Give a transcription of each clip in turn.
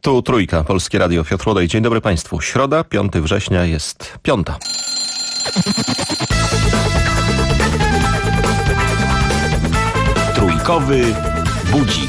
Tu Trójka, Polskie Radio, Piotr Łodej. Dzień dobry Państwu. Środa, 5 września jest 5. Trójkowy budzik.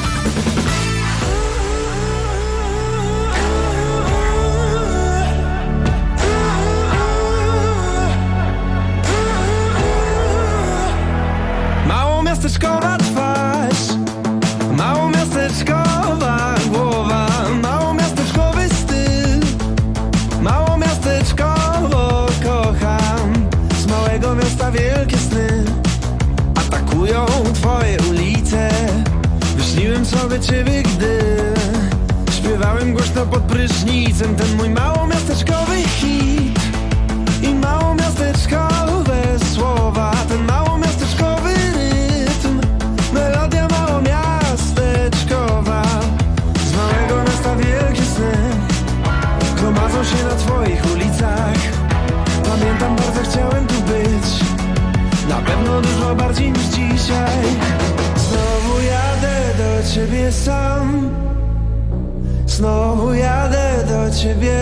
Małomiasteczkowa twarz, małomiasteczkowa głowa, małomiasteczkowy styl, małomiasteczkowo kocham. Z małego miasta wielkie sny atakują twoje ulice. Wyśniłem sobie ciebie, gdy śpiewałem głośno pod prysznicem ten mój małomiasteczkowy hit i małomiasteczkowe słowa, ten małomiasteczkowy rytm, melodia małomiasteczkowa. Z małego miasta wielkie sny gromadzą się na twoich ulicach. Pamiętam, bardzo chciałem tu być, na pewno dużo bardziej niż dzisiaj. Znowu jadę do ciebie sam, znowu jadę do ciebie,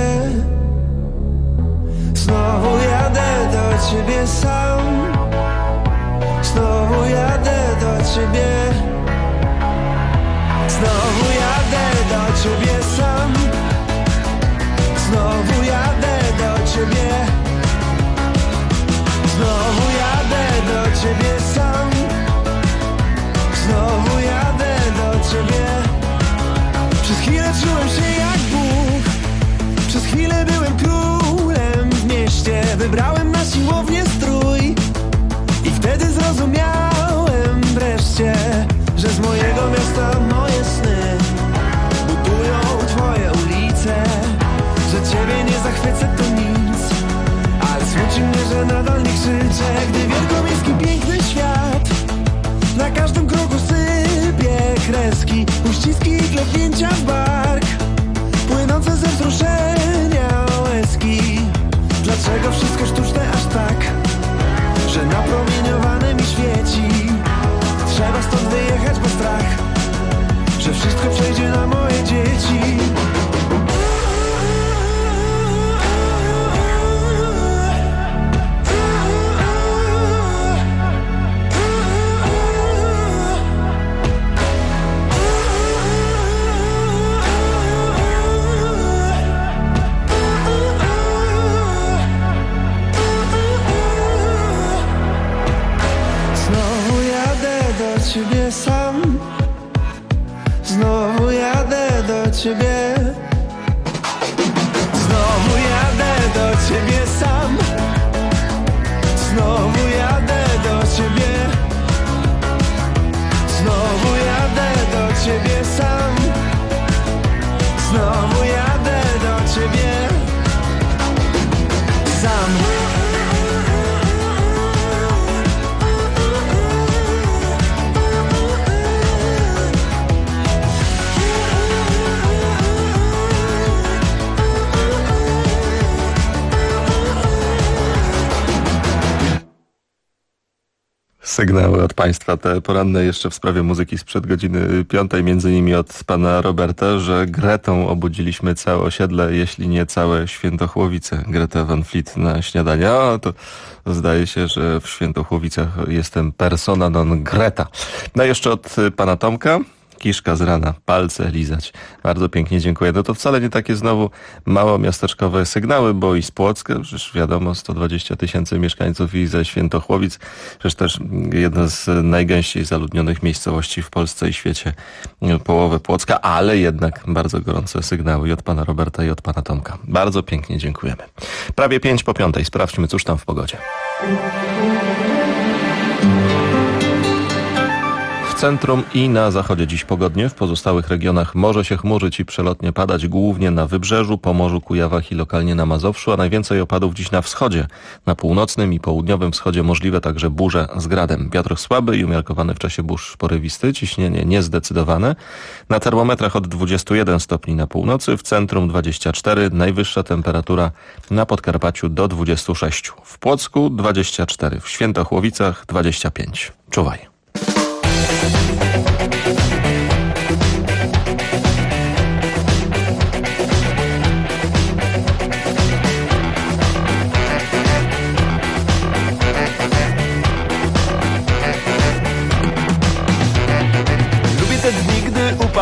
znowu jadę do ciebie sam, znowu jadę do ciebie, znowu jadę do ciebie sam, znowu jadę do ciebie, znowu jadę do ciebie sam, znowu jadę do ciebie. Przez chwilę czułem się jak Bóg, przez chwilę byłem królem w mieście. Wybrałem na siłownię strój i wtedy zrozumiałem wreszcie, że z mojego miasta moje sny budują twoje ulice. Że ciebie nie zachwycę to nic, ale smuci mnie, że nadal nie krzyczę. Gdy wielkomiejski piękny świat na każdym kroku sypie kreski, uściski i klepnięcia w bark, płynące ze wzruszenia łezki. Dlaczego wszystko sztuczne aż tak, że napromieniowane mi świeci? Trzeba stąd wyjechać, bo strach, że wszystko przejdzie na moje dzieci. Ciebie sam, znowu jadę do ciebie, znowu jadę do ciebie sam, znowu jadę do ciebie, znowu jadę do ciebie sam, znowu jadę do ciebie sam. Sygnały od Państwa, te poranne jeszcze w sprawie muzyki sprzed godziny 5, między innymi od pana Roberta, że Gretą obudziliśmy całe osiedle, jeśli nie całe Świętochłowice. Greta Van Fleet na śniadanie. O, to zdaje się, że w Świętochłowicach jestem persona non grata. No jeszcze od pana Tomka. Kiszka z rana, palce lizać. Bardzo pięknie dziękuję. No to wcale nie takie znowu małomiasteczkowe sygnały, bo i z Płocka, przecież wiadomo, 120 000 mieszkańców, i ze Świętochłowic, przecież też jedna z najgęściej zaludnionych miejscowości w Polsce i świecie, połowę Płocka, ale jednak bardzo gorące sygnały i od pana Roberta, i od pana Tomka. Bardzo pięknie dziękujemy. Prawie 5:05. Sprawdźmy, cóż tam w pogodzie. W centrum i na zachodzie dziś pogodnie, w pozostałych regionach może się chmurzyć i przelotnie padać, głównie na Wybrzeżu, Pomorzu, Kujawach i lokalnie na Mazowszu, a najwięcej opadów dziś na wschodzie. Na północnym i południowym wschodzie możliwe także burze z gradem. Wiatr słaby i umiarkowany w czasie burz porywisty, ciśnienie niezdecydowane. Na termometrach od 21 stopni na północy, w centrum 24, najwyższa temperatura na Podkarpaciu do 26. W Płocku 24, w Świętochłowicach 25. Czuwaj.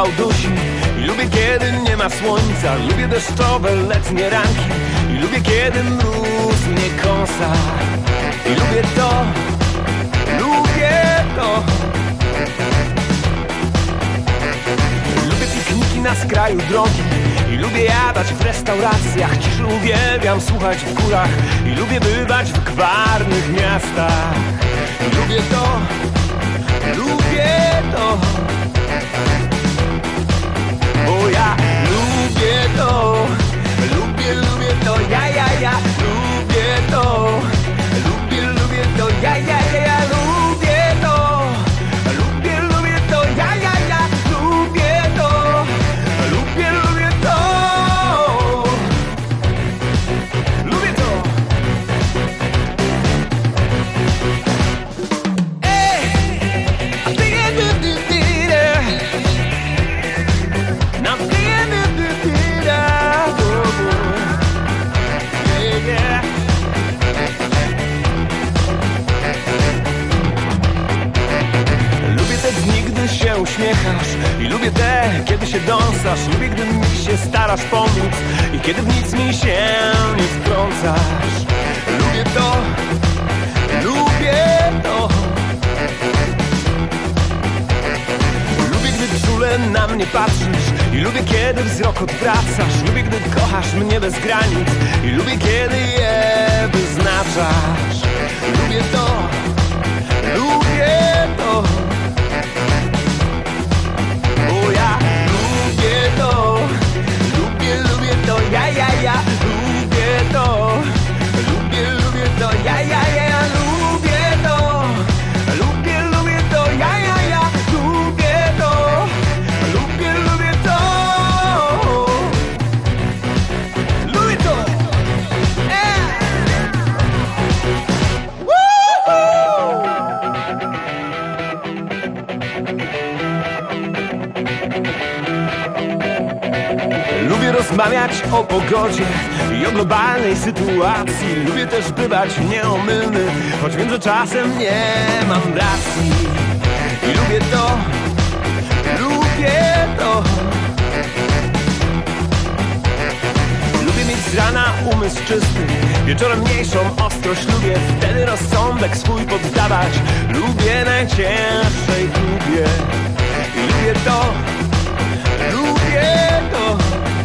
upał dusi i lubię kiedy nie ma słońca. Lubię deszczowe letnie ranki i lubię kiedy mróz mnie kąsa. I lubię to, lubię to. Lubię pikniki na skraju drogi i lubię jadać w restauracjach. Ciszy uwielbiam słuchać w górach i lubię bywać w gwarnych miastach. I lubię to, lubię to. Bo ja lubię to, lubię to, ja, lubię to, lubię to, ja, lubię to, lubię to, ja, lubię to, lubię to, lubię to. Ej, a ty lubię te dni, gdy się uśmiechasz i lubię te, kiedy się dąsasz. Lubię, gdy mi się starasz pomóc i kiedy w nic mi się nie wtrącasz. Lubię to, lubię to. Lubię, gdy czule na mnie patrzysz i lubię, kiedy wzrok odwracasz. Lubię, gdy kochasz mnie bez granic i lubię, kiedy je wyznaczasz. Lubię to, lubię to. Bo ja lubię to, lubię to, ja, lubię to, lubię to, ja, lubię to, lubię to, ja, lubię to, lubię to, lubię to. Lubię rozmawiać o pogodzie i o globalnej sytuacji. Lubię też bywać nieomylny, choć wiem, że czasem nie mam racji. I lubię to, lubię to. Lubię mieć z rana umysł czysty, wieczorem mniejszą ostrość. Lubię wtedy rozsądek swój poddawać. Lubię najcięższej próbie. I lubię to, lubię to.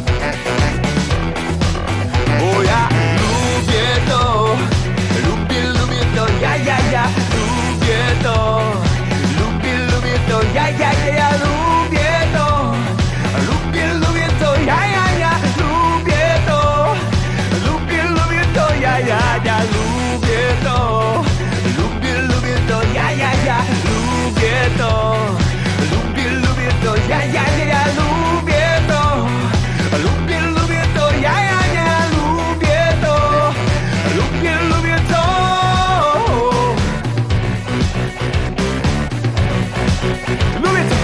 Bo ja lubię to, lubię to, ja, lubię to, lubię to, ja, lubię to, lubię to, ja, lubię to, lubię to, ja, lubię to, lubię to, ja, lubię to, lubię to, ja, lubię to, lubię to, ja, lubię to, lubię to. Lubię to.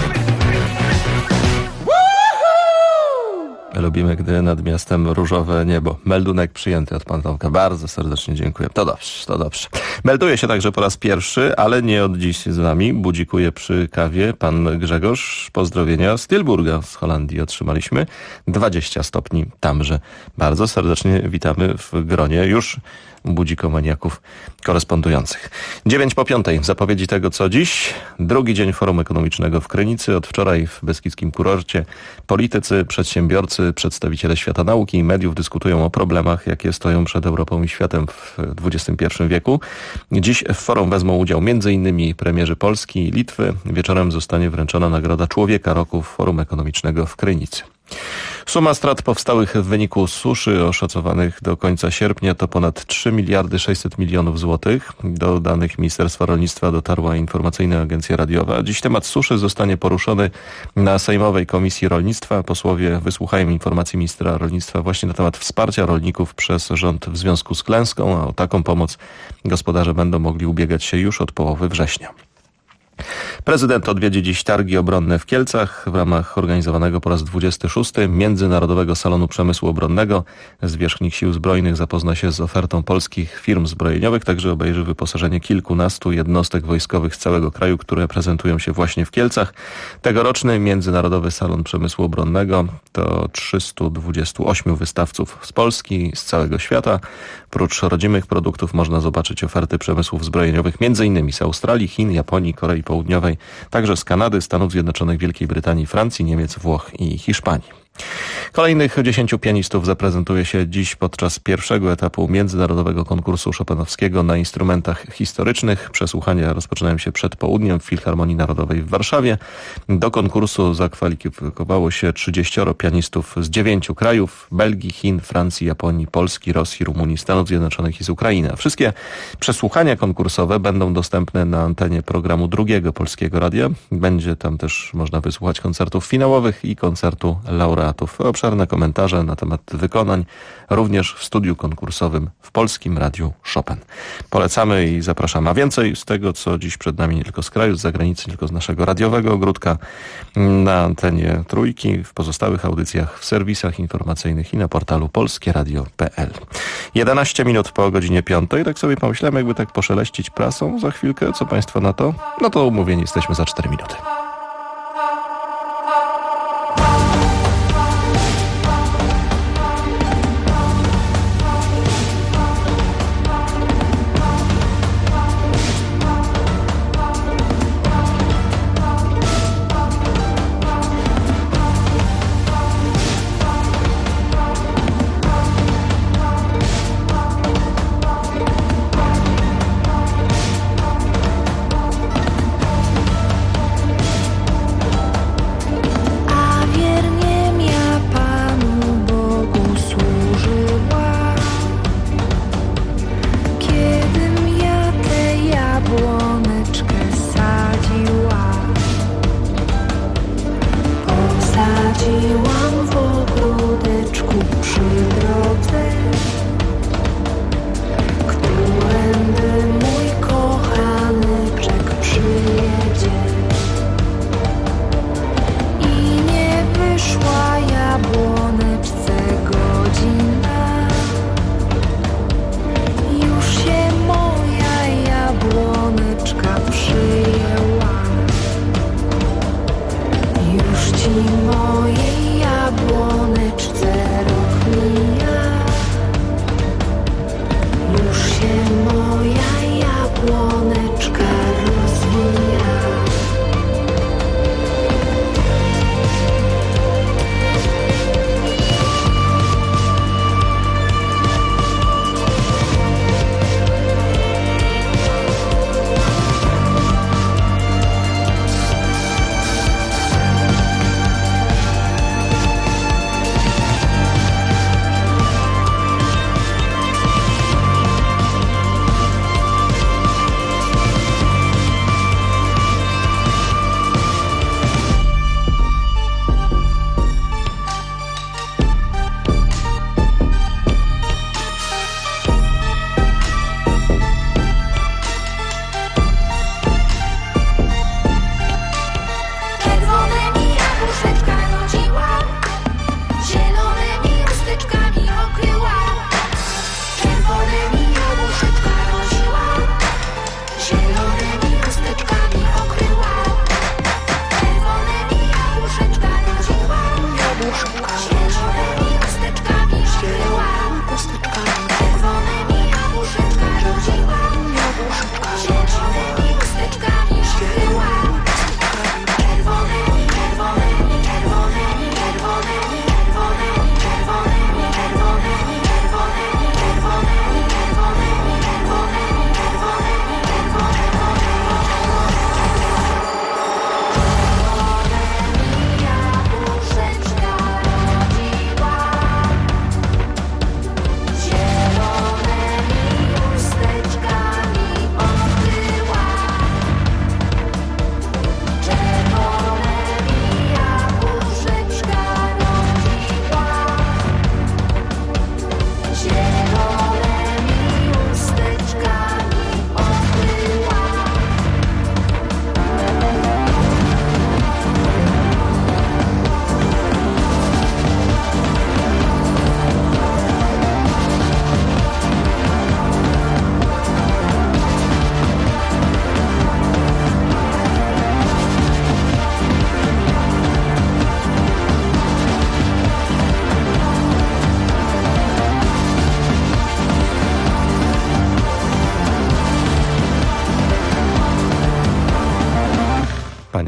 Lubimy, gdy nad miastem różowe niebo. Meldunek przyjęty od pana Tomka. Bardzo serdecznie dziękuję. To dobrze. Melduje się także po raz pierwszy, ale nie od dziś z nami. Budzikuje przy kawie pan Grzegorz. Pozdrowienia z Tilburga z Holandii otrzymaliśmy. 20 stopni tamże. Bardzo serdecznie witamy w gronie już budzikomaniaków korespondujących. 9:05 zapowiedzi tego, co dziś. Drugi dzień Forum Ekonomicznego w Krynicy. Od wczoraj w Beskidzkim Kurorcie politycy, przedsiębiorcy, przedstawiciele świata nauki i mediów dyskutują o problemach, jakie stoją przed Europą i światem w XXI wieku. Dziś w forum wezmą udział m.in. premierzy Polski i Litwy. Wieczorem zostanie wręczona Nagroda Człowieka Roku Forum Ekonomicznego w Krynicy. Suma strat powstałych w wyniku suszy oszacowanych do końca sierpnia to ponad 3 miliardy 600 milionów złotych. Do danych Ministerstwa Rolnictwa dotarła informacyjna agencja radiowa. Dziś temat suszy zostanie poruszony na Sejmowej Komisji Rolnictwa. Posłowie wysłuchają informacji ministra rolnictwa właśnie na temat wsparcia rolników przez rząd w związku z klęską, a o taką pomoc gospodarze będą mogli ubiegać się już od połowy września. Prezydent odwiedzi dziś targi obronne w Kielcach w ramach organizowanego po raz 26. Międzynarodowego Salonu Przemysłu Obronnego. Zwierzchnik Sił Zbrojnych zapozna się z ofertą polskich firm zbrojeniowych, także obejrzy wyposażenie kilkunastu jednostek wojskowych z całego kraju, które prezentują się właśnie w Kielcach. Tegoroczny Międzynarodowy Salon Przemysłu Obronnego to 328 wystawców z Polski, z całego świata. Prócz rodzimych produktów można zobaczyć oferty przemysłów zbrojeniowych m.in. z Australii, Chin, Japonii, Korei Południowej, także z Kanady, Stanów Zjednoczonych, Wielkiej Brytanii, Francji, Niemiec, Włoch i Hiszpanii. Kolejnych 10 pianistów zaprezentuje się dziś podczas pierwszego etapu międzynarodowego konkursu chopinowskiego na instrumentach historycznych. Przesłuchania rozpoczynają się przed południem w Filharmonii Narodowej w Warszawie. Do konkursu zakwalifikowało się 30 pianistów z 9 krajów: Belgii, Chin, Francji, Japonii, Polski, Rosji, Rumunii, Stanów Zjednoczonych i z Ukrainy. Wszystkie przesłuchania konkursowe będą dostępne na antenie programu Drugiego Polskiego Radia. Będzie tam też można wysłuchać koncertów finałowych i koncertu laureatów. Obszerne komentarze na temat wykonań również w studiu konkursowym w Polskim Radiu Chopin. Polecamy i zapraszamy. A więcej z tego, co dziś przed nami, nie tylko z kraju, z zagranicy, nie tylko z naszego radiowego ogródka, na antenie Trójki, w pozostałych audycjach, w serwisach informacyjnych i na portalu polskieradio.pl. 11 minut po godzinie 5. Tak sobie pomyślałem, jakby tak poszeleścić prasą za chwilkę. Co Państwo na to? No to umówieni jesteśmy za 4 minuty.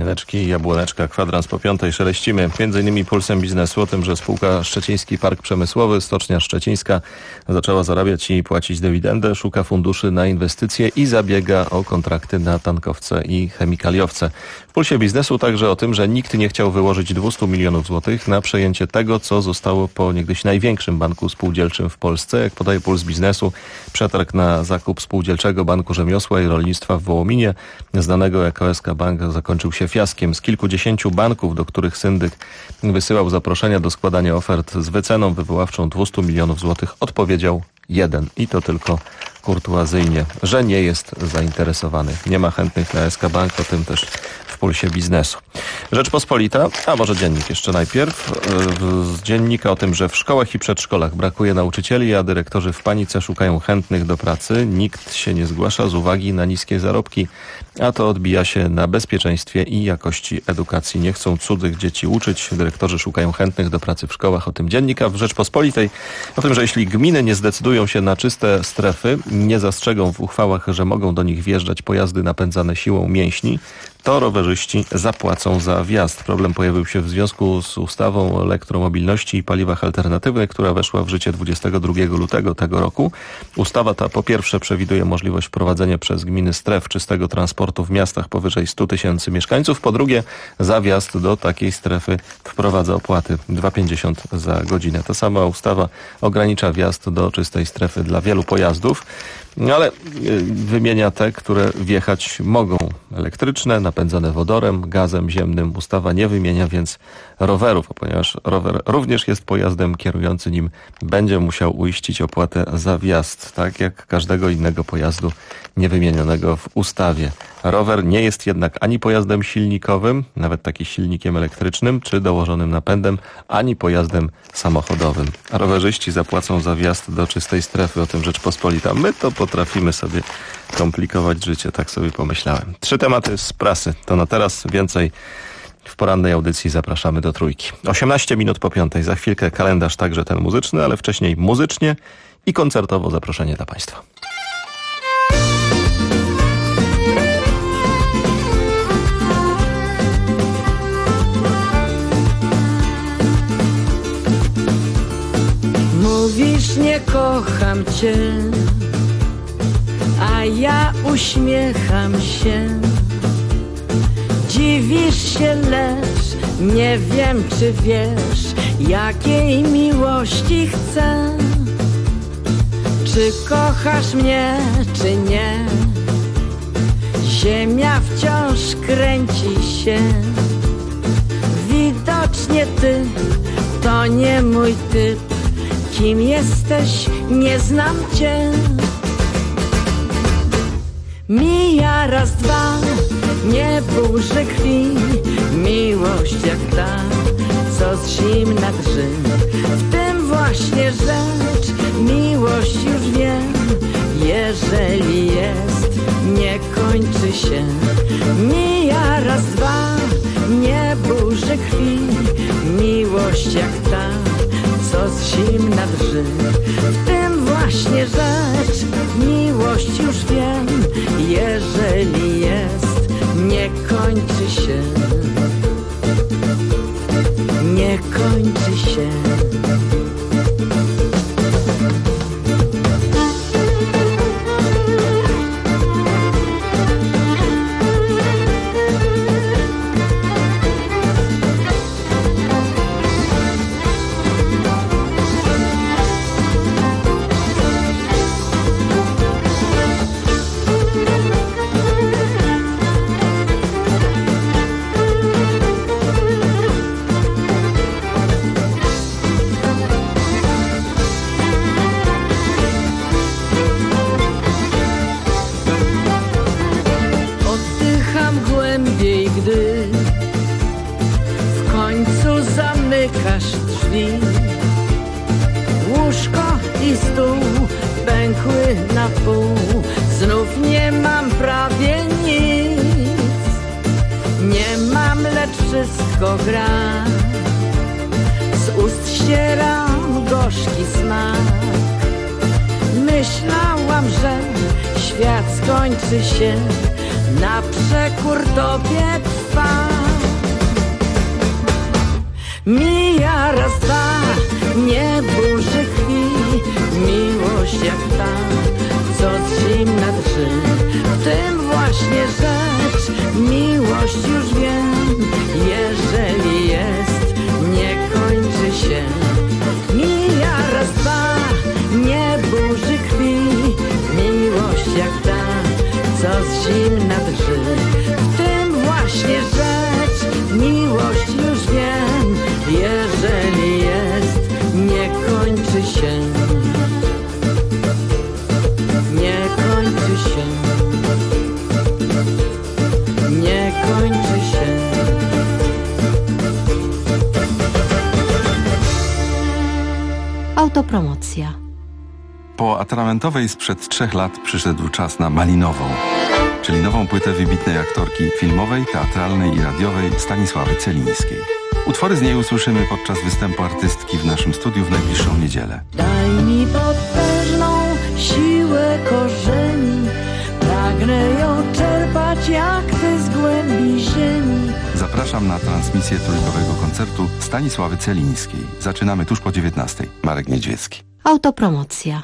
Kamieneczki, Jabłoneczka, kwadrans po 5 szeleścimy. Między innymi Pulsem Biznesu o tym, że spółka Szczeciński Park Przemysłowy, Stocznia Szczecińska zaczęła zarabiać i płacić dywidendę, szuka funduszy na inwestycje i zabiega o kontrakty na tankowce i chemikaliowce. W Pulsie Biznesu także o tym, że nikt nie chciał wyłożyć 200 milionów złotych na przejęcie tego, co zostało po niegdyś największym banku spółdzielczym w Polsce. Jak podaje Puls Biznesu, przetarg na zakup Spółdzielczego Banku Rzemiosła i Rolnictwa w Wołominie, znanego jako SK Bank, zakończył się fiaskiem. Z kilkudziesięciu banków, do których syndyk wysyłał zaproszenia do składania ofert z wyceną wywoławczą 200 milionów złotych, odpowiedział jeden i to tylko kurtuazyjnie, że nie jest zainteresowany. Nie ma chętnych na SK Bank, o tym też w Pulsie Biznesu. Rzeczpospolita, a może Dziennik jeszcze najpierw. Z Dziennika o tym, że w szkołach i przedszkolach brakuje nauczycieli, a dyrektorzy w panice szukają chętnych do pracy. Nikt się nie zgłasza z uwagi na niskie zarobki, a to odbija się na bezpieczeństwie i jakości edukacji. Nie chcą cudzych dzieci uczyć. Dyrektorzy szukają chętnych do pracy w szkołach. O tym Dziennika. W Rzeczpospolitej o tym, że jeśli gminy nie zdecydują się na czyste strefy, nie zastrzegą w uchwałach, że mogą do nich wjeżdżać pojazdy napędzane siłą mięśni, to rowerzyści zapłacą za wjazd. Problem pojawił się w związku z ustawą o elektromobilności i paliwach alternatywnych, która weszła w życie 22 lutego tego roku. Ustawa ta po pierwsze przewiduje możliwość wprowadzenia przez gminy stref czystego transportu w miastach powyżej 100 tysięcy mieszkańców. Po drugie, za wjazd do takiej strefy wprowadza opłaty 2,50 za godzinę. Ta sama ustawa ogranicza wjazd do czystej strefy dla wielu pojazdów, ale wymienia te, które wjechać mogą. Elektryczne, napędzane wodorem, gazem ziemnym. Ustawa nie wymienia więc rowerów, a ponieważ rower również jest pojazdem, kierujący nim będzie musiał uiścić opłatę za wjazd, tak jak każdego innego pojazdu niewymienionego w ustawie. Rower nie jest jednak ani pojazdem silnikowym, nawet taki silnikiem elektrycznym, czy dołożonym napędem, ani pojazdem samochodowym. A rowerzyści zapłacą za wjazd do czystej strefy. O tym Rzeczpospolita. My to potrafimy sobie komplikować życie, tak sobie pomyślałem. 3 tematy z prasy. To na teraz. Więcej w porannej audycji zapraszamy do Trójki. 18 minut po 5. Za chwilkę kalendarz także ten muzyczny, ale wcześniej muzycznie i koncertowo zaproszenie dla Państwa. Mówisz, nie kocham cię, a ja uśmiecham się. Dziwisz się, lecz nie wiem, czy wiesz, jakiej miłości chcę. Czy kochasz mnie, czy nie? Ziemia wciąż kręci się. Widocznie ty to nie mój typ. Kim jesteś, nie znam cię. Mija raz, dwa, nie burzy krwi. Miłość jak ta, co z zimna drży. W tym właśnie rzecz, miłość już wiem. Jeżeli jest, nie kończy się. Mija raz, dwa, nie burzy krwi. Miłość jak ta, co z zimna drży. W tym właśnie rzecz, miłość już wiem. Jeżeli jest, nie kończy się. Nie kończy się. Łóżko i stół pękły na pół. Znów nie mam prawie nic. Nie mam, lecz wszystko gra. Z ust ścieram gorzki smak. Myślałam, że świat skończy się, na przekór tobie trwa. Mija raz, dwa, nie burzy krwi. Miłość jak ta, co z zimna drży. W tym właśnie rzecz, miłość już wiem. Jeżeli jest, nie kończy się. Mija raz, dwa, nie burzy krwi. Miłość jak ta, co z zimna drży. W tym właśnie rzecz, miłość już wiem. Jeżeli jest, nie kończy się. Nie kończy się. Nie kończy się. Autopromocja. Po atramentowej sprzed 3 lat przyszedł czas na malinową, czyli nową płytę wybitnej aktorki filmowej, teatralnej i radiowej Stanisławy Celińskiej. Utwory z niej usłyszymy podczas występu artystki w naszym studiu w najbliższą niedzielę. Daj mi potężną siłę korzeni, pragnę ją czerpać jak ty z głębi ziemi. Zapraszam na transmisję trójkowego koncertu Stanisławy Celińskiej. Zaczynamy tuż po 19:00. Marek Niedźwiecki. Autopromocja.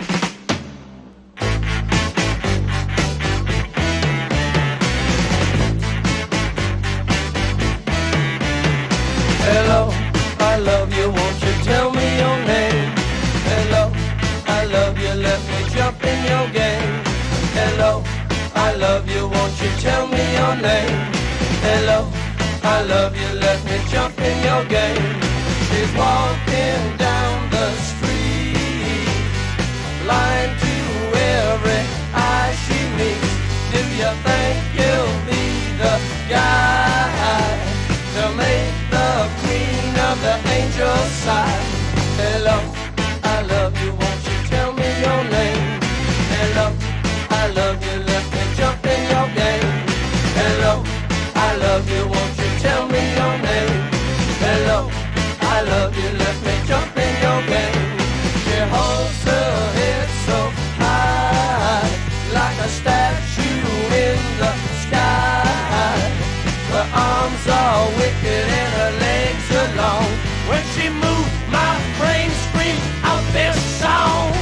Hello, I love you, won't you tell me your name? Hello, I love you, let me jump in your game. Hello, I love you, won't you tell me your name? Hello, I love you, let me jump in your game. She's walking down the street, blind to every eye she meets. Do you think you'll be the guy to make the queen of the angel side? Hello, I love you, won't you tell me your name? Hello, I love you, let me jump in your game. Hello, I love you, won't you tell me your name? Hello, I love you, let me jump in your game. She holds her head so high, like a statue in the sky. Her arms are wicked and her legs are long. When she moves, my brain screams out this song.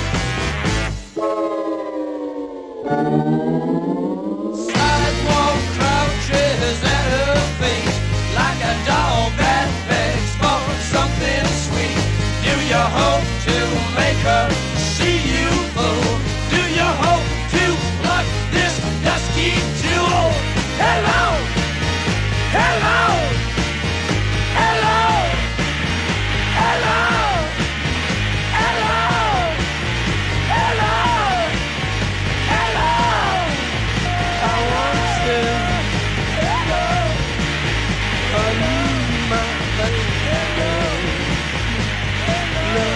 Sidewalk crouches at her feet, like a dog that begs for something sweet. Do you hope to make her see you, fool? Do you hope to pluck this dusky jewel? Hello! Hello! Hello! Hello! Hello! Hello! Hello! I want to hello. I need my hello. Hello.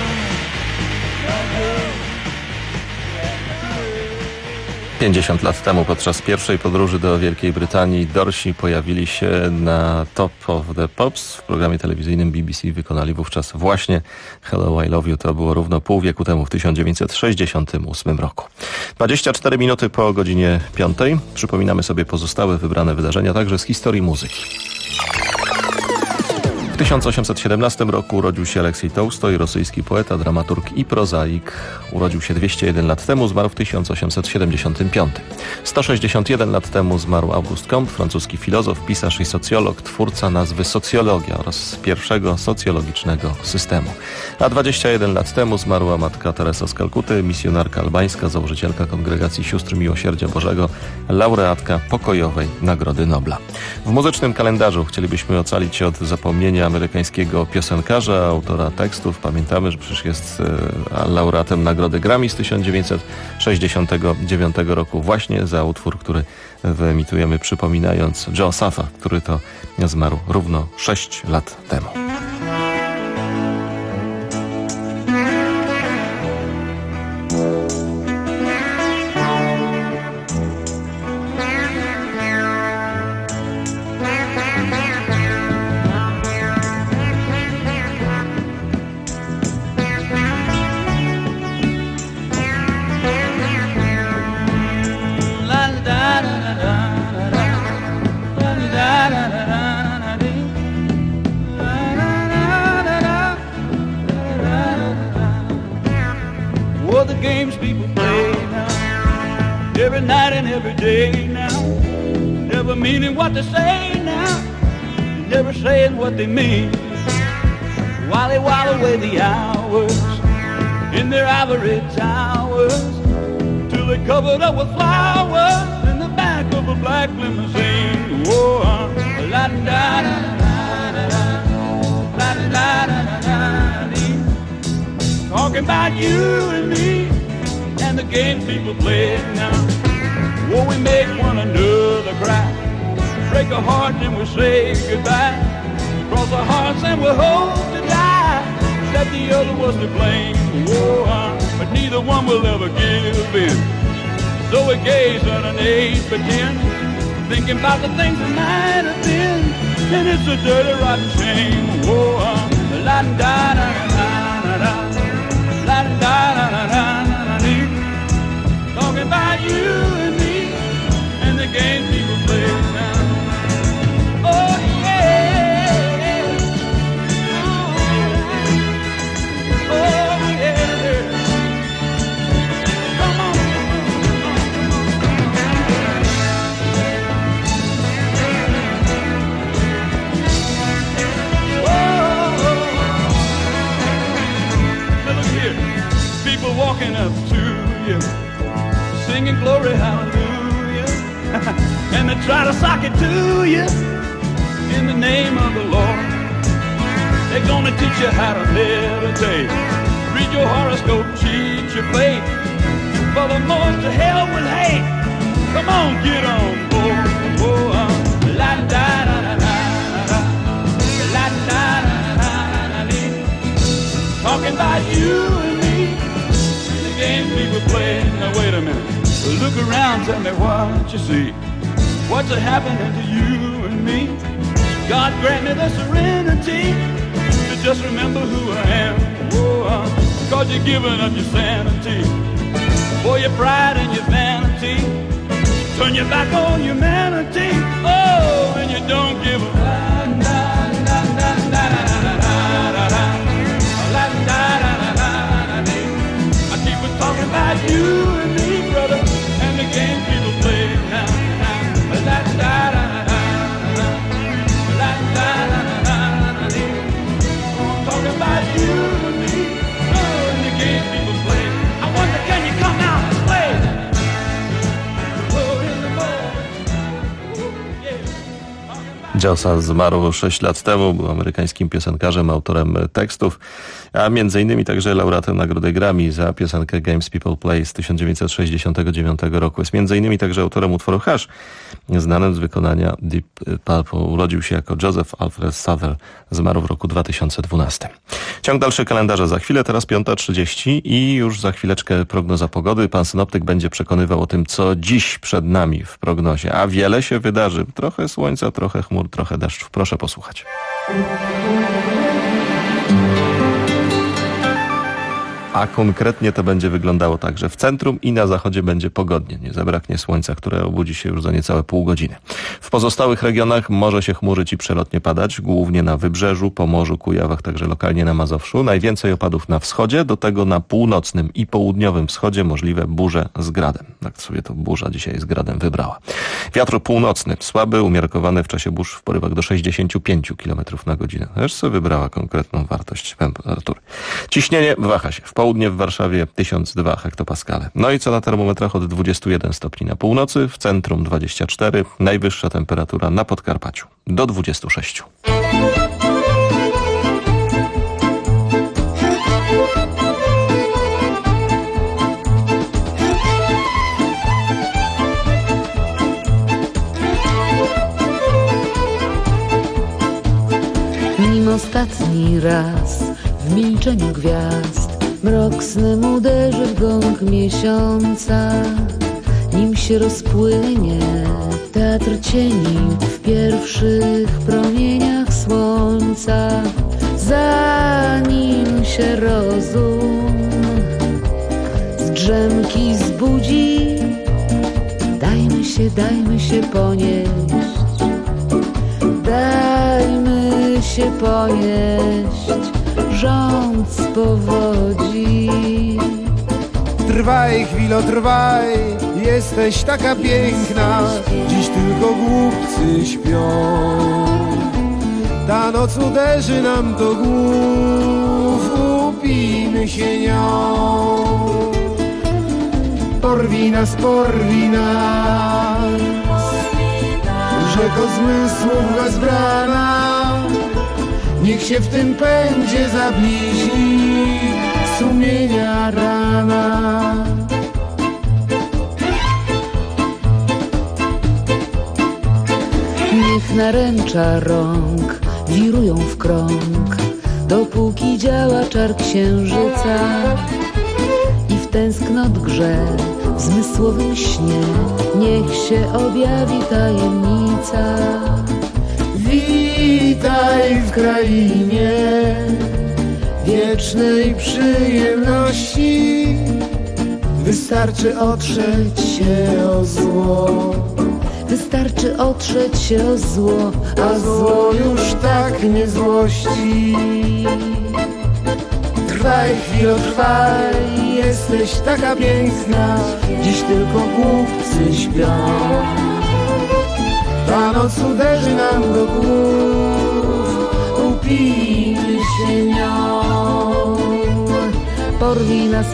50 lat temu podczas pierwszej podróży do Wielkiej Brytanii Dorsi pojawili się na Top of the Pops w programie telewizyjnym BBC. Wykonali wówczas właśnie Hello, I Love You. To było równo pół wieku temu, w 1968 roku. 24 minuty po godzinie 5. Przypominamy sobie pozostałe wybrane wydarzenia, także z historii muzyki. W 1817 roku urodził się Aleksiej Tołstoj, rosyjski poeta, dramaturg i prozaik. Urodził się 201 lat temu, zmarł w 1875. 161 lat temu zmarł Auguste Comte, francuski filozof, pisarz i socjolog, twórca nazwy socjologia oraz pierwszego socjologicznego systemu. A 21 lat temu zmarła matka Teresa z Kalkuty, misjonarka albańska, założycielka Kongregacji Sióstr Miłosierdzia Bożego, laureatka pokojowej Nagrody Nobla. W muzycznym kalendarzu chcielibyśmy ocalić się od zapomnienia amerykańskiego piosenkarza, autora tekstów. Pamiętamy, że przecież jest laureatem Nagrody Grammy z 1969 roku właśnie za utwór, który wyemitujemy przypominając Joe Safa, który to zmarł równo 6 lat temu. La every night and every day now. Never meaning what they say now, never saying what they mean. While they while away the hours in their ivory towers, till they're covered up with flowers in the back of a black limousine. Whoa, la da da da da da da da da. Talking about you and me and the games people play now. Whoa, we make one another cry, break a heart and we say goodbye. Cross our hearts and we hope to die that the other was to blame. Whoa, but neither one will ever give in. So we gaze underneath pretend, thinking about the things that might have been, and it's a dirty rotten shame. Whoa, la da da da da, la da da da da da. Talking about you and me and the games people play now. Oh yeah, oh yeah. Come on, now look here, people walking up to you, singing glory hallelujah, and they try to sock it to you in the name of the Lord. They're gonna teach you how to meditate, read your horoscope, cheat your fate, and follow most to hell with hate. Come on, get on board. Whoa, la da da da da da, la da da da da da. Talking about you and me, the game people play. Now wait a minute. Look around, tell me what you see. What's happening to you and me? God grant me the serenity to just remember who I am. Whoa, cause you're giving up your sanity for your pride and your vanity. Turn your back on humanity. Oh, and you don't give a I keep on talking about you and me, brother, and the game people play now. La da da da da, la da da da da. I'm talking about you and me, oh, and the game people play. I wonder, can you come out and play? Oh, in the morning, yeah. Josa zmarł 6 lat temu, był amerykańskim piosenkarzem, autorem tekstów, a między innymi także laureatem Nagrody Grammy za piosenkę Games People Play z 1969 roku. Jest między innymi także autorem utworu Hush, znanym z wykonania Deep Purple. Urodził się jako Joseph Alfred Souther, zmarł w roku 2012. Ciąg dalszy kalendarza za chwilę, teraz 5:30 i już za chwileczkę prognoza pogody. Pan synoptyk będzie przekonywał o tym, co dziś przed nami w prognozie, a wiele się wydarzy. Trochę słońca, trochę chmur, trochę deszczu. Proszę posłuchać. A konkretnie to będzie wyglądało tak, że w centrum i na zachodzie będzie pogodnie. Nie zabraknie słońca, które obudzi się już za niecałe pół godziny. W pozostałych regionach może się chmurzyć i przelotnie padać, głównie na Wybrzeżu, Pomorzu, Kujawach, także lokalnie na Mazowszu. Najwięcej opadów na wschodzie, do tego na północnym i południowym wschodzie możliwe burze z gradem. Tak sobie to burza dzisiaj z gradem wybrała. Wiatr północny, słaby, umiarkowany w czasie burz w porywach do 65 km na godzinę. Też sobie wybrała konkretną wartość temperatury. Ciśnienie waha się. W południe w Warszawie 1002 hektopaskale. No i co na termometrach od 21 stopni na północy, w centrum 24, najwyższa temperatura na Podkarpaciu do 26. Nim ostatni raz w milczeniu gwiazd mrok snem uderzy w gąg miesiąca, nim się rozpłynie teatr cieni w pierwszych promieniach słońca, zanim się rozum z drzemki zbudzi, dajmy się ponieść, dajmy się ponieść rząd z powodzi. Trwaj, chwilo, trwaj, jesteś taka piękna, dziś tylko głupcy śpią. Ta noc uderzy nam do głów, upijmy się nią. Porwij nas, rzeko zmysłów wezbrana. Niech się w tym pędzie zabliźni sumienia rana. Niech naręcza rąk wirują w krąg, dopóki działa czar księżyca. I w tęsknot grze, w zmysłowym śnie, niech się objawi tajemnica. Witaj w krainie wiecznej przyjemności. Wystarczy otrzeć się o zło. Wystarczy otrzeć się o zło, a zło już tak nie złości. Trwaj chwilo, trwaj, jesteś taka piękna, dziś tylko głupcy śpią. Ta noc uderzy nam do głów, upijmy się nią. Porwij nas,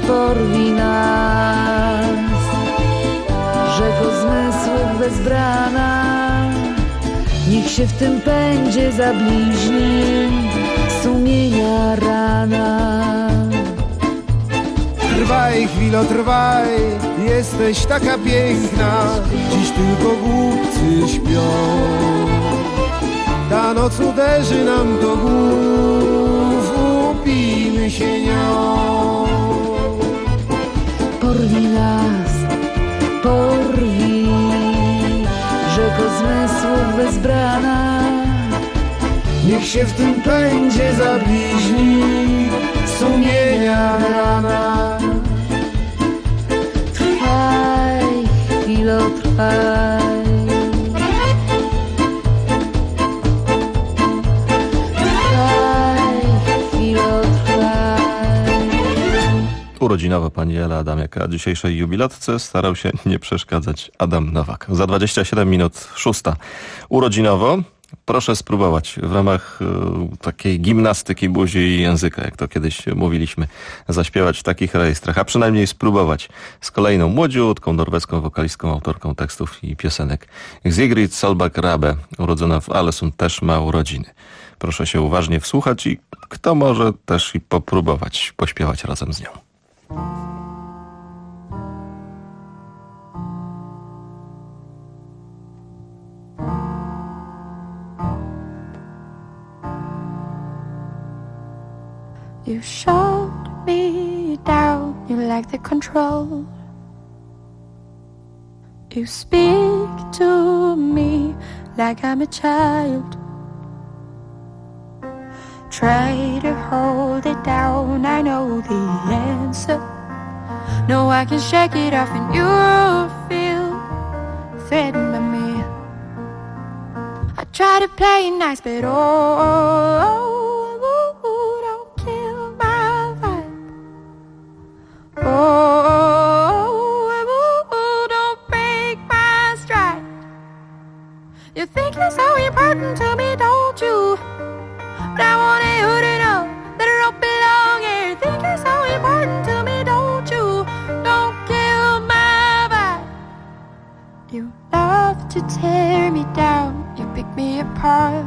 rzeko zmysłów wezbrana. Niech się w tym pędzie zabliźni sumienia rana. Trwaj chwilo, trwaj, jesteś taka piękna, dziś tylko głupcy śpią. Ta noc uderzy nam do głów, upijmy się nią. Porwij nas, rzeko zmysłów wezbrana. Niech się w tym pędzie zabliźni sumienia rana. Trwaj, chwilo, trwaj. Trwaj, chwilo, trwaj. Urodzinowa pani Ela Adamiak, a dzisiejszej jubilatce starał się nie przeszkadzać Adam Nowak. Za 27 minut 6. Urodzinowo. Proszę spróbować w ramach takiej gimnastyki buzi i języka, jak to kiedyś mówiliśmy, zaśpiewać w takich rejestrach, a przynajmniej spróbować z kolejną młodziutką norweską wokalistką, autorką tekstów i piosenek. Sigrid Solbak Rabe, urodzona w Alesund, też ma urodziny. Proszę się uważnie wsłuchać i kto może też i popróbować pośpiewać razem z nią. You showed me down, you like the control. You speak to me like I'm a child. Try to hold it down, I know the answer. No, I can shake it off and you feel threatened by me. I try to play it nice, but don't kill my vibe. Don't break my stride. You think you're so important to me, don't you? But I want you to know that I don't belong here. You think you're so important to me, don't you? Don't kill my vibe. You love to tear me down, you pick me apart,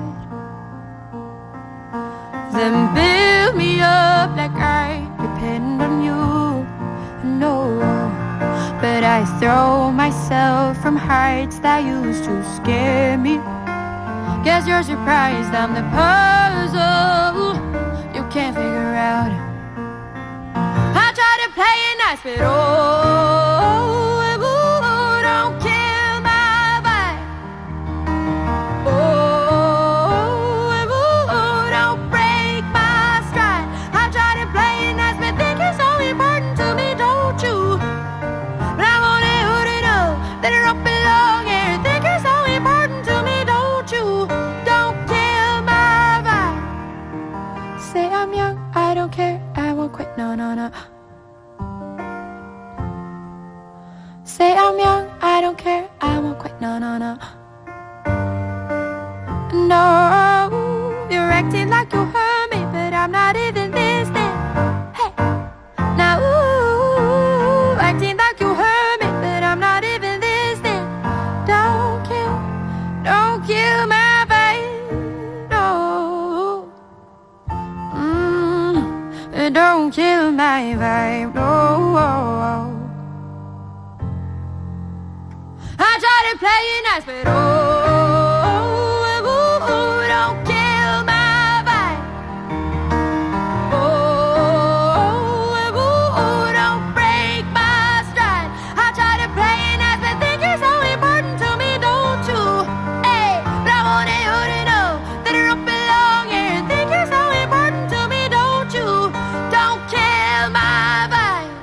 then build me up like I depend on you. No, but I throw myself from heights that used to scare me. Guess you're surprised I'm the puzzle you can't figure out. I try to play it nice, but don't kill my vibe. Don't break my stride. I try to play it nice, but think you're so important to me, don't you? But I want you to know that I don't belong here. Think you're so important to me, don't you? Don't kill my vibe. Say I'm young, I don't care, I won't quit, no, no, no. I try to play it nice, but don't kill my vibe. Don't break my stride. I try to play it nice, but think you're so important to me, don't you? Hey, but I want you to know that I don't belong here. Think you're so important to me, don't you? Don't kill my vibe.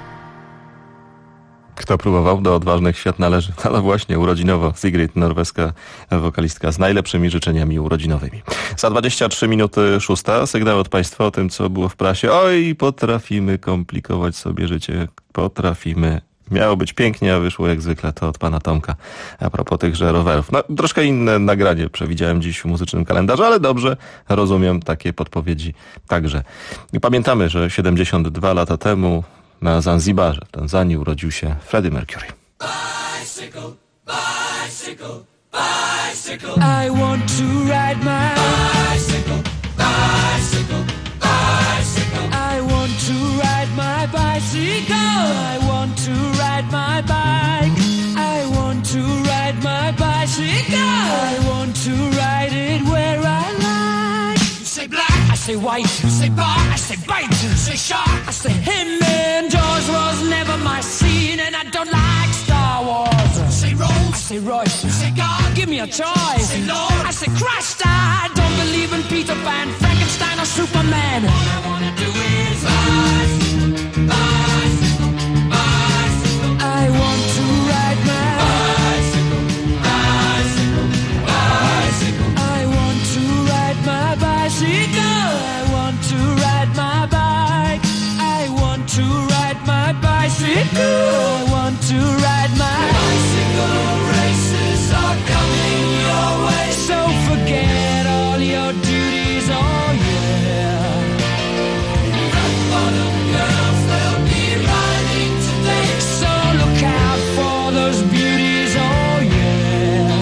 Kto próbował? Do odważnych świat należy. Ale właśnie urodzinowo Sigrid, norweska wokalistka z najlepszymi życzeniami urodzinowymi. Za 23 minuty 6. Sygnał od Państwa o tym, co było w prasie. Oj, potrafimy komplikować sobie życie. Potrafimy. Miało być pięknie, a wyszło jak zwykle. To od pana Tomka. A propos tychże rowerów. No, troszkę inne nagranie przewidziałem dziś w muzycznym kalendarzu, ale dobrze rozumiem takie podpowiedzi także. I pamiętamy, że 72 lata temu na Zanzibarze, w Tanzanii, urodził się Freddie Mercury. Bicycle, bicycle, bicycle. I want to ride my bicycle, bicycle, bicycle. I want to ride my bicycle. I want to ride my bike. I want to ride my bicycle. I want to ride it where I like. You say black, I say white. You say bar, I say bite. You say shark, I say him. And Jaws was never my scene, and I don't like Star Wars. You say Rose, I say Royce. You say God, give me a choice. You say Lord, I say Christ. I don't believe in Peter Pan, Frankenstein, or Superman. All I wanna do is bicycle, bicycle, bicycle. I want to ride my bicycle, bicycle, bicycle. I want to ride my bicycle. I want to ride my bike. I want to ride my bicycle. I want to ride my bicycle. Races are coming your way, so forget all your duties. Oh yeah. Rock bottom girls, they'll be riding today, so look out for those beauties. Oh yeah.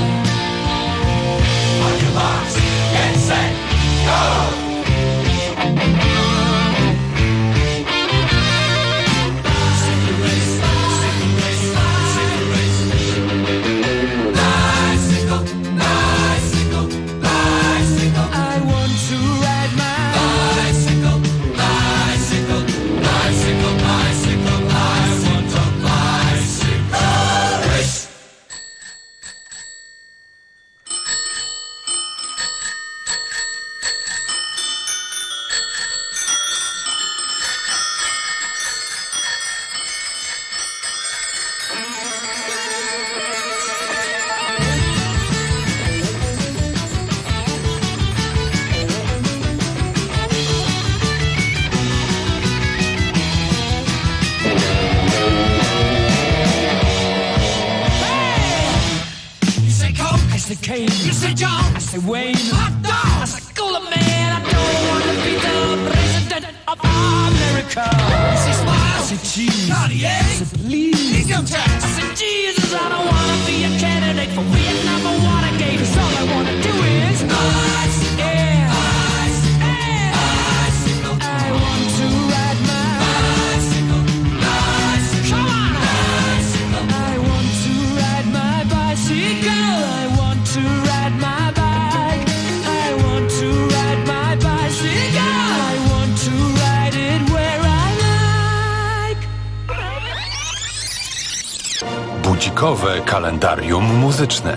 On your marks, get set, go. You say John, I say Wayne, hot dog, I say cooler man. I don't want to be the president of America. I say smile, I say cheese, Cartier, I say please, income tax. I say Jesus, I don't want to be a candidate for Vietnam or Watergate. 'Cause all I want to do is ice, yeah, ice, yeah, bicycle. I want to ride my bicycle, bicycle. Come on, bicycle. I want to ride my bicycle. I want to ride my bike. I want to ride my bicycle. I want to ride it where I like. Budzikowe kalendarium muzyczne.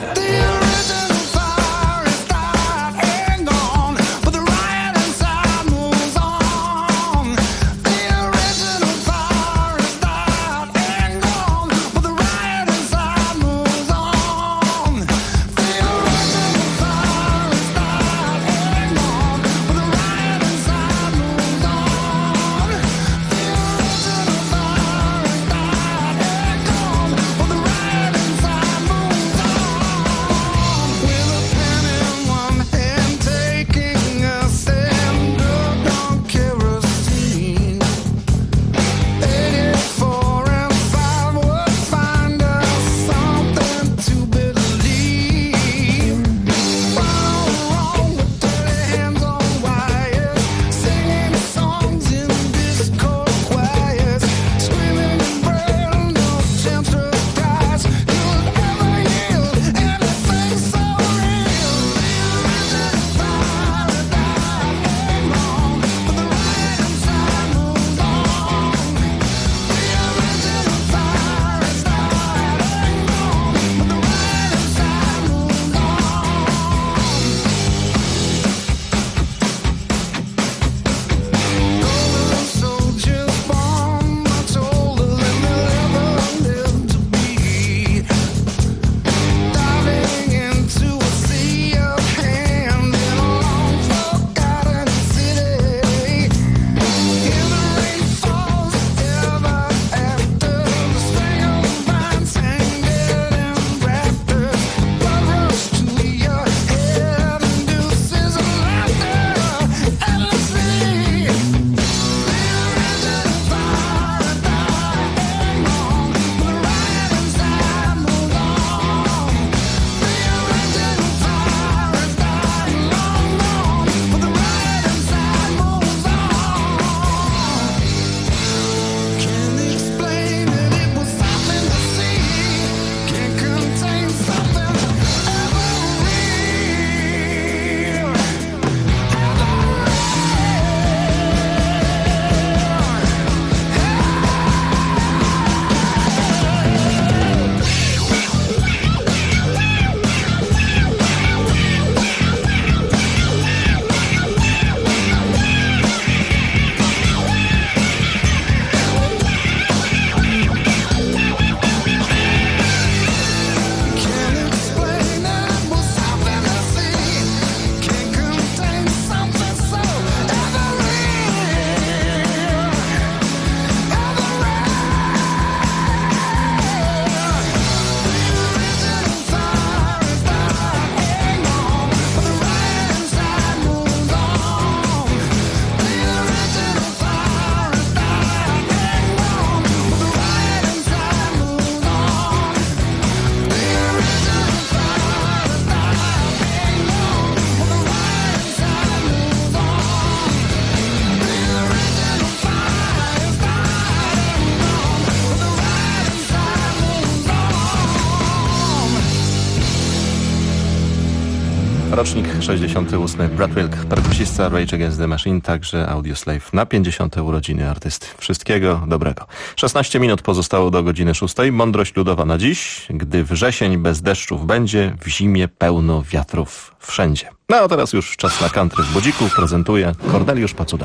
Rocznik 68. Brad Wilk, perkusista Rage Against the Machine, także Audioslave na 50. urodziny artysty. Wszystkiego dobrego. 16 minut pozostało do godziny 6. Mądrość ludowa na dziś. Gdy wrzesień bez deszczów będzie, w zimie pełno wiatrów wszędzie. No a teraz już czas na country w Budziku. Prezentuje Korneliusz Pacuda.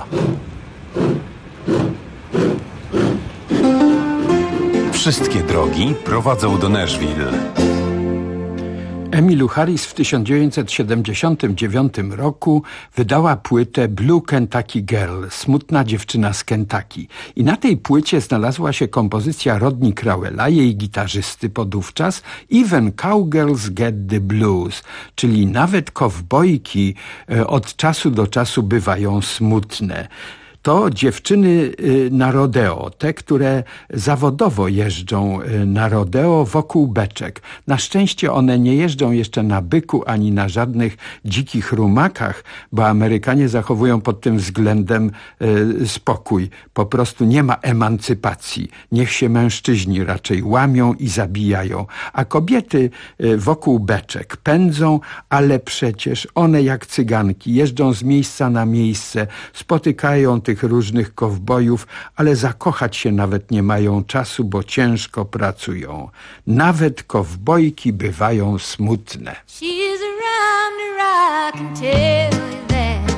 Wszystkie drogi prowadzą do Nashville. Emmylou Harris w 1979 roku wydała płytę Blue Kentucky Girl, smutna dziewczyna z Kentucky. I na tej płycie znalazła się kompozycja Rodney Crowella, jej gitarzysty podówczas, Even Cowgirls Get the Blues, czyli nawet kowbojki od czasu do czasu bywają smutne. To dziewczyny na rodeo, te, które zawodowo jeżdżą na rodeo wokół beczek. Na szczęście one nie jeżdżą jeszcze na byku ani na żadnych dzikich rumakach, bo Amerykanie zachowują pod tym względem spokój. Po prostu nie ma emancypacji. Niech się mężczyźni raczej łamią i zabijają. A kobiety wokół beczek pędzą, ale przecież one jak cyganki jeżdżą z miejsca na miejsce, spotykają tych różnych kowbojów, ale zakochać się nawet nie mają czasu, bo ciężko pracują. Nawet kowbojki bywają smutne. She's around the rock and tell you that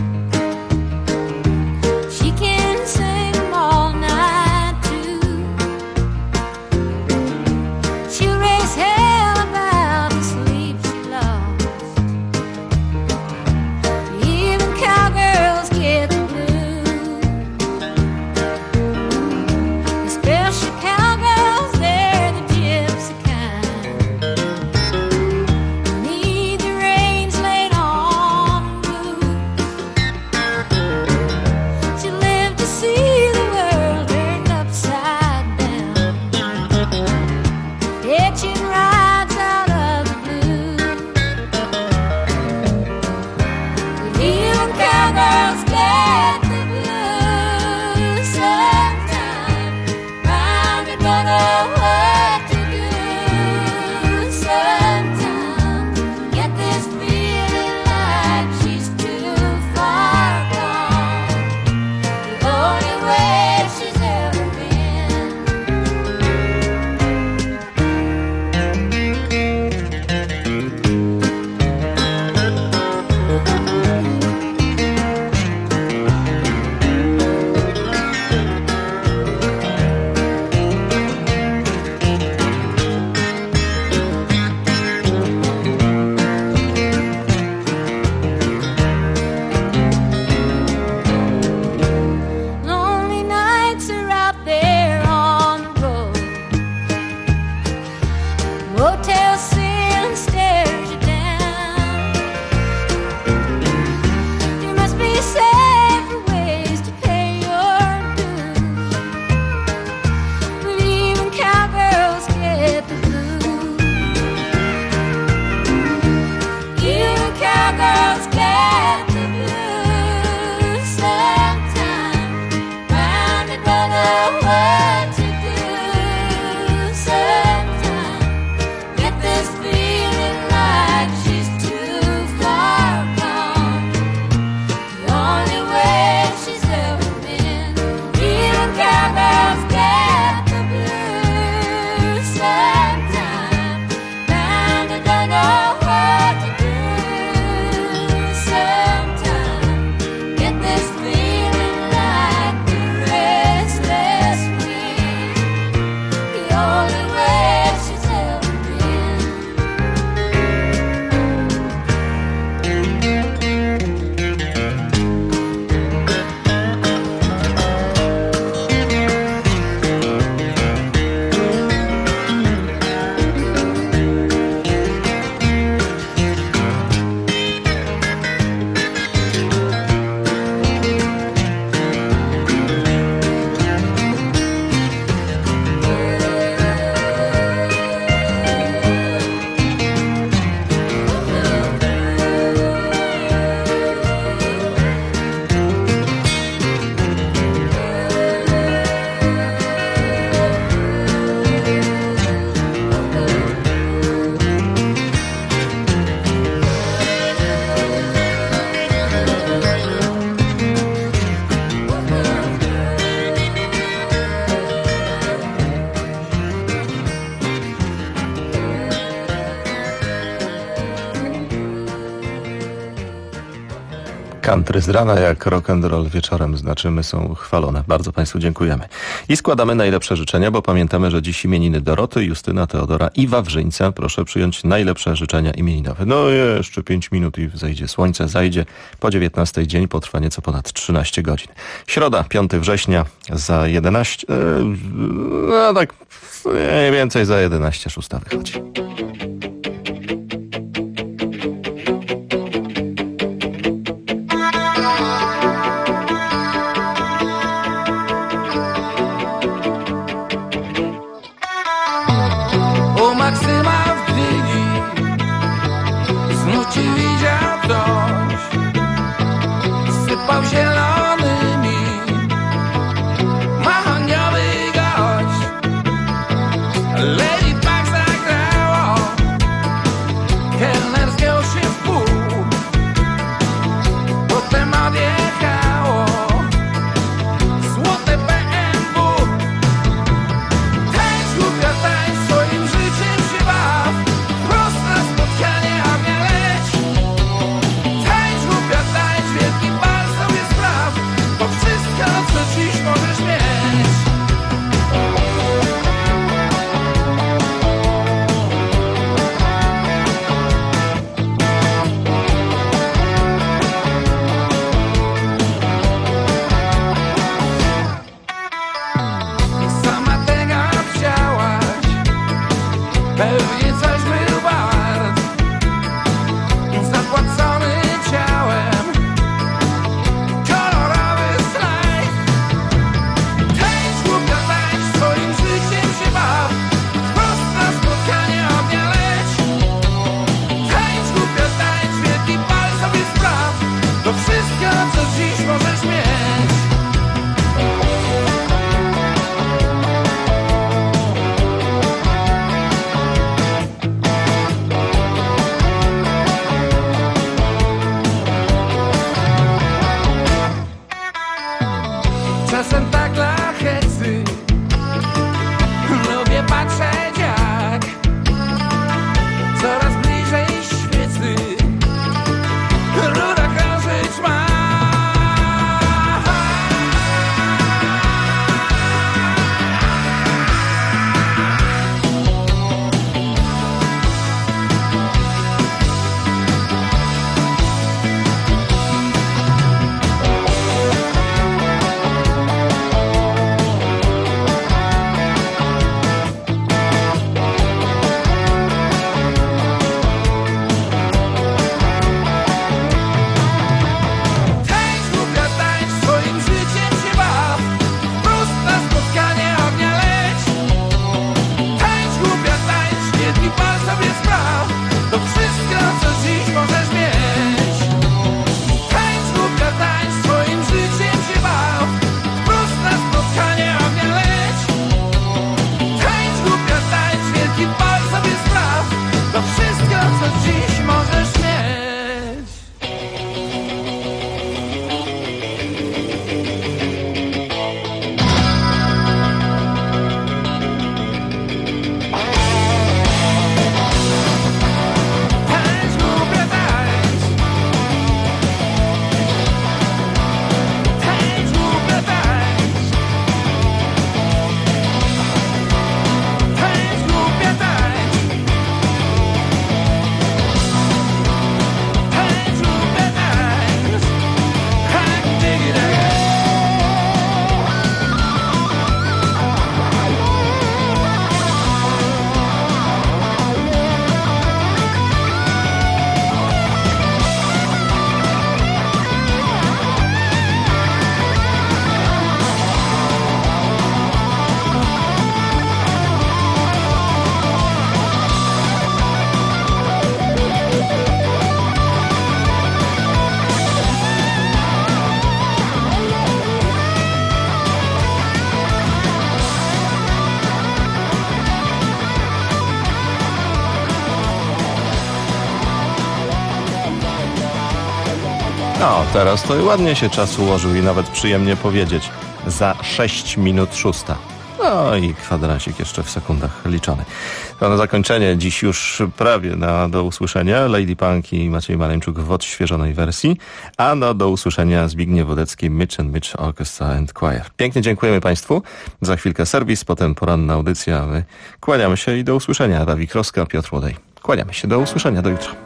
she can sing all night too. She'll raise hell about the sleep she lost. Even cowgirls get the blues. Special cowgirls, they're the gypsy kind. Need the reins laid on Country z rana, jak rock and roll wieczorem, znaczymy, są chwalone. Bardzo Państwu dziękujemy. I składamy najlepsze życzenia, bo pamiętamy, że dziś imieniny Doroty, Justyna, Teodora i Wawrzyńca. Proszę przyjąć najlepsze życzenia imieninowe. No jeszcze 5 minut i zejdzie słońce, zajdzie. Po 19 dzień potrwa nieco ponad 13 godzin. Środa, 5 września za 11, no tak mniej więcej za 11 szósta wychodzi. Maksyma w Gdyni znów ci widział ktoś, sypał zielonymi, mahoniowy gość. Lady Bug zagrało, kelner zgiął się w pół, potem odjechało złote BMW. Tańcz głupia, tańcz, swoim życiem się baw, wprost na spotkanie ognia leć. Tańcz głupia, tańcz, wielki bal sobie spraw, to wszystko, co dziś możesz mieć. Sama tego chciałaś, pewnie coś był wart, zapłacony ciałem, kolorowy slajd. Tańcz głupia, tańcz, swoim życiem się baw, wprost na spotkanie ognia leć. Tańcz głupia, tańcz, wielki bal sobie spraw, to wszystko, co dziś możesz mieć. Czasem tak dla hecy lubię patrzeć, jak coraz bliżej świecy rura krążyć ma. Tańcz głupia, tańcz, swoim życiem się baw, wprost na spotkanie ognia leć. Tańcz głupia, tańcz, wielki bal sobie spraw, to wszystko, co dziś możesz mieć. Tańcz głupia, tańcz, swoim życiem się baw, wprost na spotkanie ognia leć. Tańcz głupia, tańcz, wielki bal sobie spraw, to wszystko, co dziś możesz mieć. Tańcz głupia, tańcz. Tańcz głupia, tańcz. Tańcz głupia, tańcz. Tańcz głupia, tańcz. Hack, diggy, diggy. No, teraz to ładnie się czas ułożył i nawet przyjemnie powiedzieć. Za 6 minut 6. No i kwadransik jeszcze w sekundach liczony. To na zakończenie dziś już prawie do usłyszenia Lady Punk i Maciej Maleńczuk w odświeżonej wersji, a do usłyszenia Zbigniew Wodecki, Mitch and Mitch Orchestra and Choir. Pięknie dziękujemy Państwu. Za chwilkę serwis, potem poranna audycja. My kłaniamy się i do usłyszenia. Dawid Kroska, Piotr Łodej. Kłaniamy się. Do usłyszenia. Do jutra.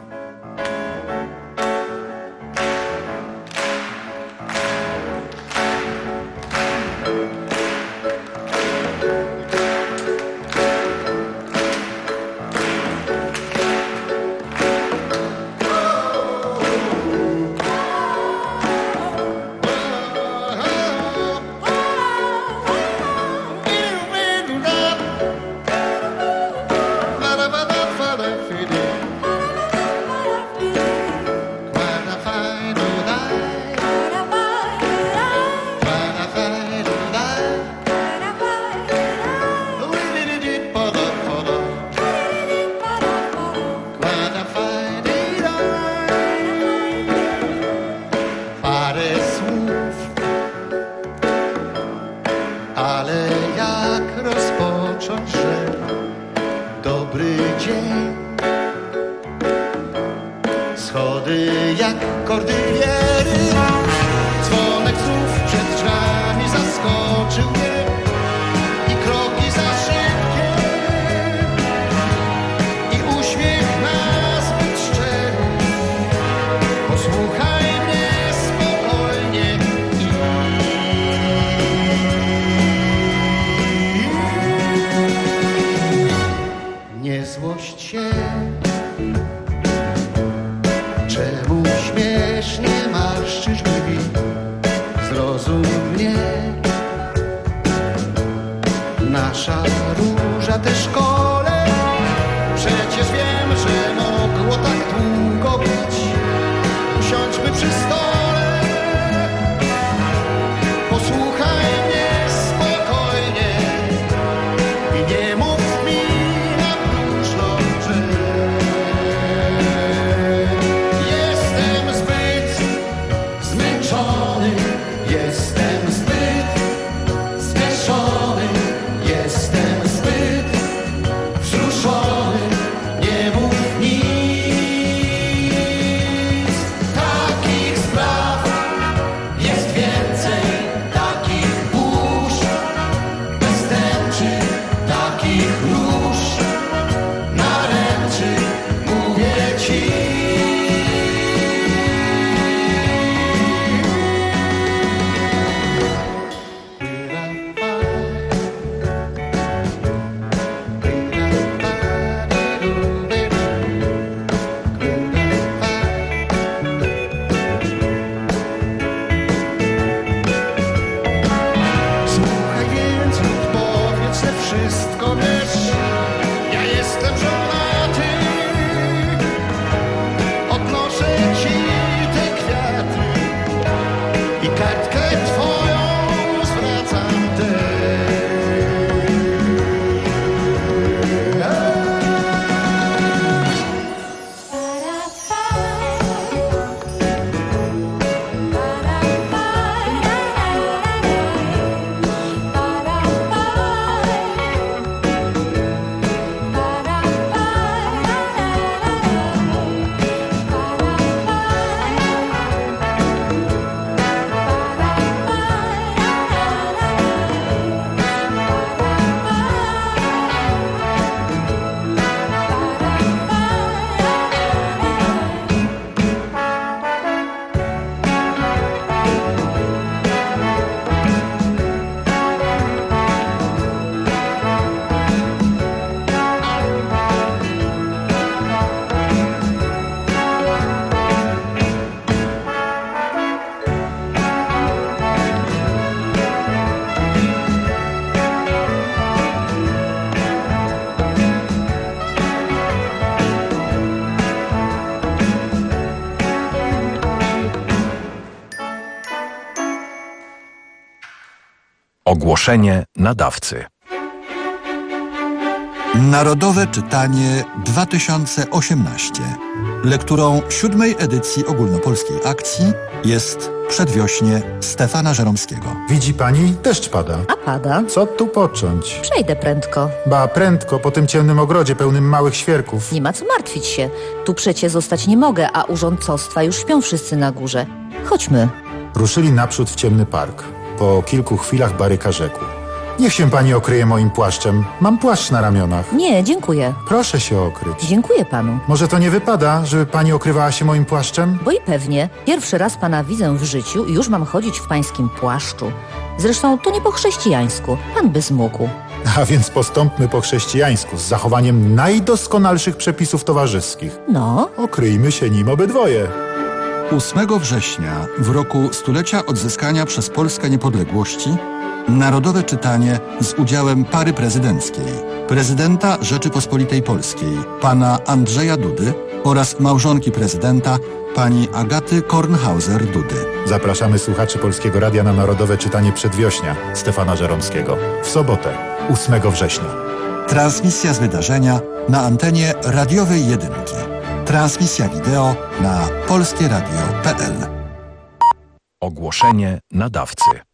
Ogłoszenie nadawcy. Narodowe Czytanie 2018. Lekturą 7. edycji ogólnopolskiej akcji jest Przedwiośnie Stefana Żeromskiego. Widzi pani? Deszcz pada. A pada? Co tu począć? Przejdę prędko. Ba, prędko, po tym ciemnym ogrodzie pełnym małych świerków. Nie ma co martwić się. Tu przecie zostać nie mogę, a urządcostwa już śpią wszyscy na górze. Chodźmy. Ruszyli naprzód w ciemny park. Po kilku chwilach Baryka rzekł: niech się pani okryje moim płaszczem. Mam płaszcz na ramionach. Nie, dziękuję. Proszę się okryć. Dziękuję panu. Może to nie wypada, żeby pani okrywała się moim płaszczem? Bo i pewnie. Pierwszy raz pana widzę w życiu i już mam chodzić w pańskim płaszczu. Zresztą to nie po chrześcijańsku. Pan by zmógł. A więc postąpmy po chrześcijańsku, z zachowaniem najdoskonalszych przepisów towarzyskich. No? Okryjmy się nim obydwoje. 8 września, w roku stulecia odzyskania przez Polskę niepodległości, Narodowe Czytanie z udziałem pary prezydenckiej, prezydenta Rzeczypospolitej Polskiej, pana Andrzeja Dudy oraz małżonki prezydenta, pani Agaty Kornhauser-Dudy. Zapraszamy słuchaczy Polskiego Radia na Narodowe Czytanie Przedwiośnia Stefana Żeromskiego w sobotę, 8 września. Transmisja z wydarzenia na antenie radiowej Jedynki. Transmisja wideo na polskieradio.pl. Ogłoszenie nadawcy.